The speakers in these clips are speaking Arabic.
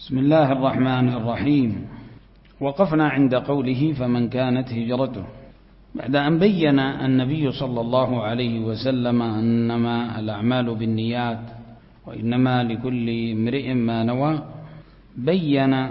بسم الله الرحمن الرحيم. وقفنا عند قوله فمن كانت هجرته، بعد أن بين النبي صلى الله عليه وسلم أنما الأعمال بالنيات وإنما لكل امرئ ما نوى، بين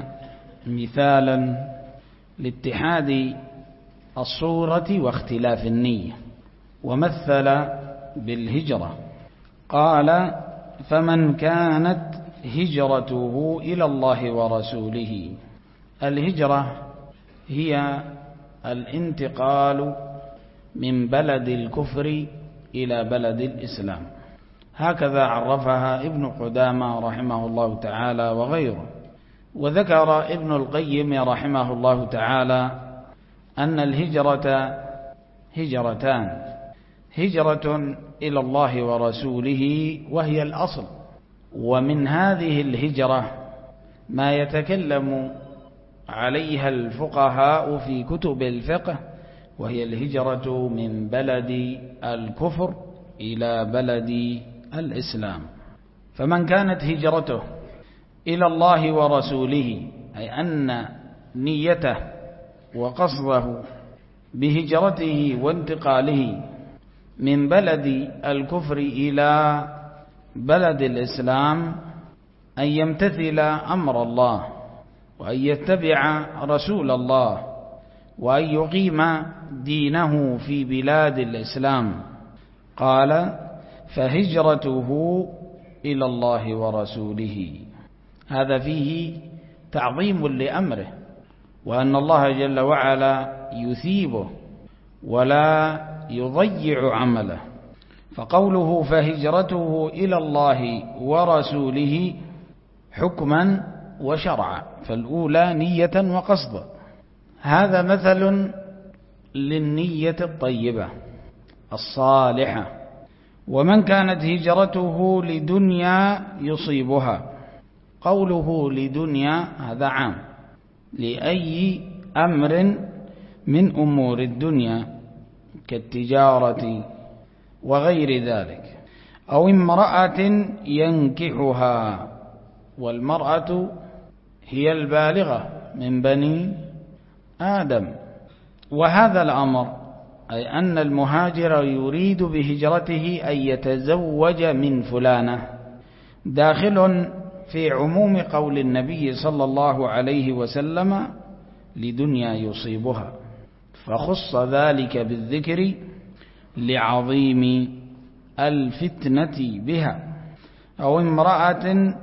مثالا لاتحاد الصورة واختلاف النية، ومثل بالهجرة قال فمن كانت هجرته إلى الله ورسوله. الهجرة هي الانتقال من بلد الكفر إلى بلد الإسلام، هكذا عرفها ابن قدامة رحمه الله تعالى وغيره. وذكر ابن القيم رحمه الله تعالى أن الهجرة هجرتان: هجرة إلى الله ورسوله وهي الأصل، ومن هذه الهجرة ما يتكلم عليها الفقهاء في كتب الفقه، وهي الهجرة من بلد الكفر إلى بلد الإسلام. فمن كانت هجرته إلى الله ورسوله، أي أن نيته وقصده بهجرته وانتقاله من بلد الكفر إلى بلد الإسلام أن يمتثل أمر الله، وأن يتبع رسول الله، وأن يقيم دينه في بلاد الإسلام. قال فهجرته إلى الله ورسوله، هذا فيه تعظيم لأمره، وأن الله جل وعلا يثيبه ولا يضيع عمله. فقوله فهجرته إلى الله ورسوله حكما وشرعا، فالأولى نية وقصدا. هذا مثل للنية الطيبة الصالحة. ومن كانت هجرته لدنيا يصيبها، قوله لدنيا هذا عام لأي أمر من أمور الدنيا كالتجارة وغير ذلك، أو امرأة ينكحها، والمرأة هي البالغة من بني آدم. وهذا الأمر أي أن المهاجر يريد بهجرته أن يتزوج من فلانة، داخل في عموم قول النبي صلى الله عليه وسلم لدنيا يصيبها، فخص ذلك بالذكر لعظيم الفتنة بها. أو امرأة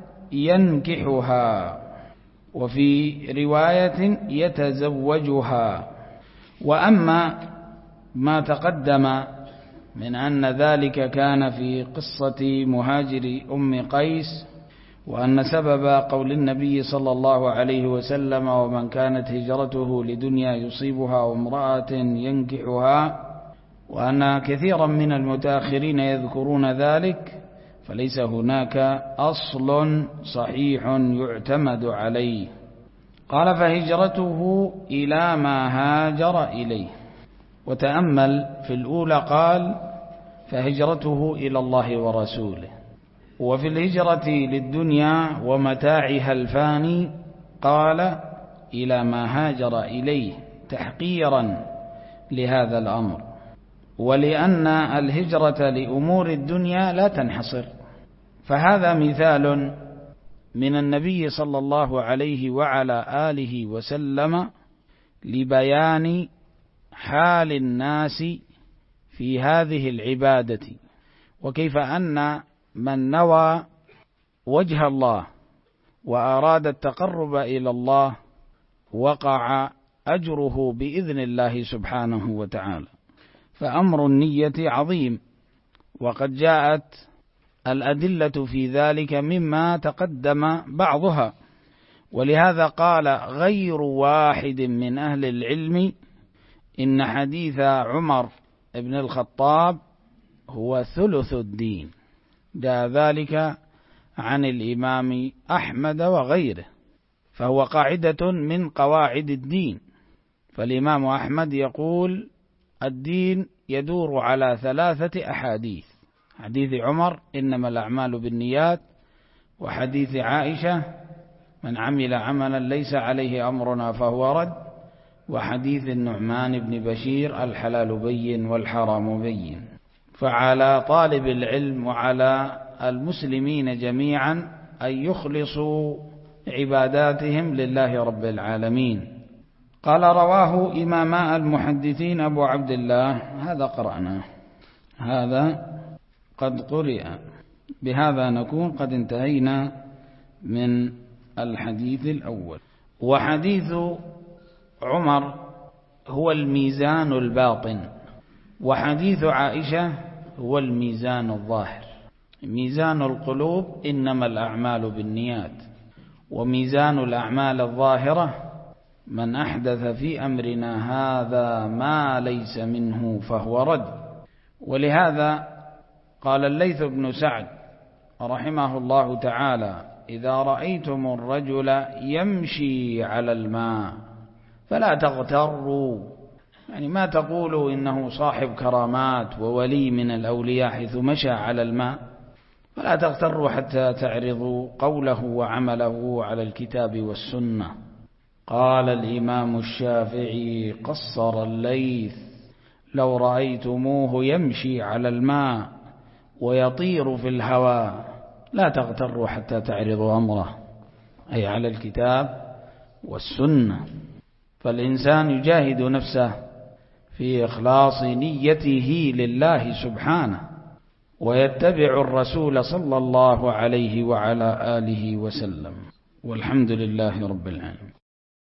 ينكحها، وفي رواية يتزوجها. وأما ما تقدم من أن ذلك كان في قصة مهاجر أم قيس، وأن سبب قول النبي صلى الله عليه وسلم ومن كانت هجرته لدنيا يصيبها وامرأة ينكحها، وأن كثيرا من المتأخرين يذكرون ذلك، فليس هناك أصل صحيح يعتمد عليه. قال فهجرته إلى ما هاجر إليه. وتأمل في الأولى قال فهجرته إلى الله ورسوله، وفي الهجرة للدنيا ومتاعها الفاني قال إلى ما هاجر إليه، تحقيرا لهذا الأمر، ولأن الهجرة لأمور الدنيا لا تنحصر. فهذا مثال من النبي صلى الله عليه وعلى آله وسلم لبيان حال الناس في هذه العبادة، وكيف أن من نوى وجه الله وأراد التقرب إلى الله وقع أجره بإذن الله سبحانه وتعالى. فأمر النية عظيم، وقد جاءت الأدلة في ذلك مما تقدم بعضها. ولهذا قال غير واحد من أهل العلم إن حديث عمر بن الخطاب هو ثلث الدين. جاء ذلك عن الإمام أحمد وغيره، فهو قاعدة من قواعد الدين. فالإمام أحمد يقول الدين يدور على 3 أحاديث: حديث عمر إنما الأعمال بالنيات، وحديث عائشة من عمل عملا ليس عليه أمرنا فهو رد، وحديث النعمان بن بشير الحلال بين والحرام بين. فعلى طالب العلم وعلى المسلمين جميعا أن يخلصوا عباداتهم لله رب العالمين. قال رواه إماما المحدثين أبو عبد الله، هذا قرأناه، هذا قد قرئ. بهذا نكون قد انتهينا من الحديث الأول. وحديث عمر هو الميزان الباطن، وحديث عائشة هو الميزان الظاهر. ميزان القلوب إنما الأعمال بالنيات، وميزان الأعمال الظاهرة من أحدث في أمرنا هذا ما ليس منه فهو رد. ولهذا قال الليث بن سعد رحمه الله تعالى: إذا رأيتم الرجل يمشي على الماء فلا تغتروا، يعني ما تقولوا إنه صاحب كرامات وولي من الأولياء حيث مشى على الماء، فلا تغتروا حتى تعرضوا قوله وعمله على الكتاب والسنة. قال الإمام الشافعي: قصر الليث: لو رأيتموه يمشي على الماء ويطير في الهواء لا تغتروا حتى تعرضوا أمره، أي على الكتاب والسنة. فالإنسان يجاهد نفسه في إخلاص نيته لله سبحانه، ويتبع الرسول صلى الله عليه وعلى آله وسلم. والحمد لله رب العالمين.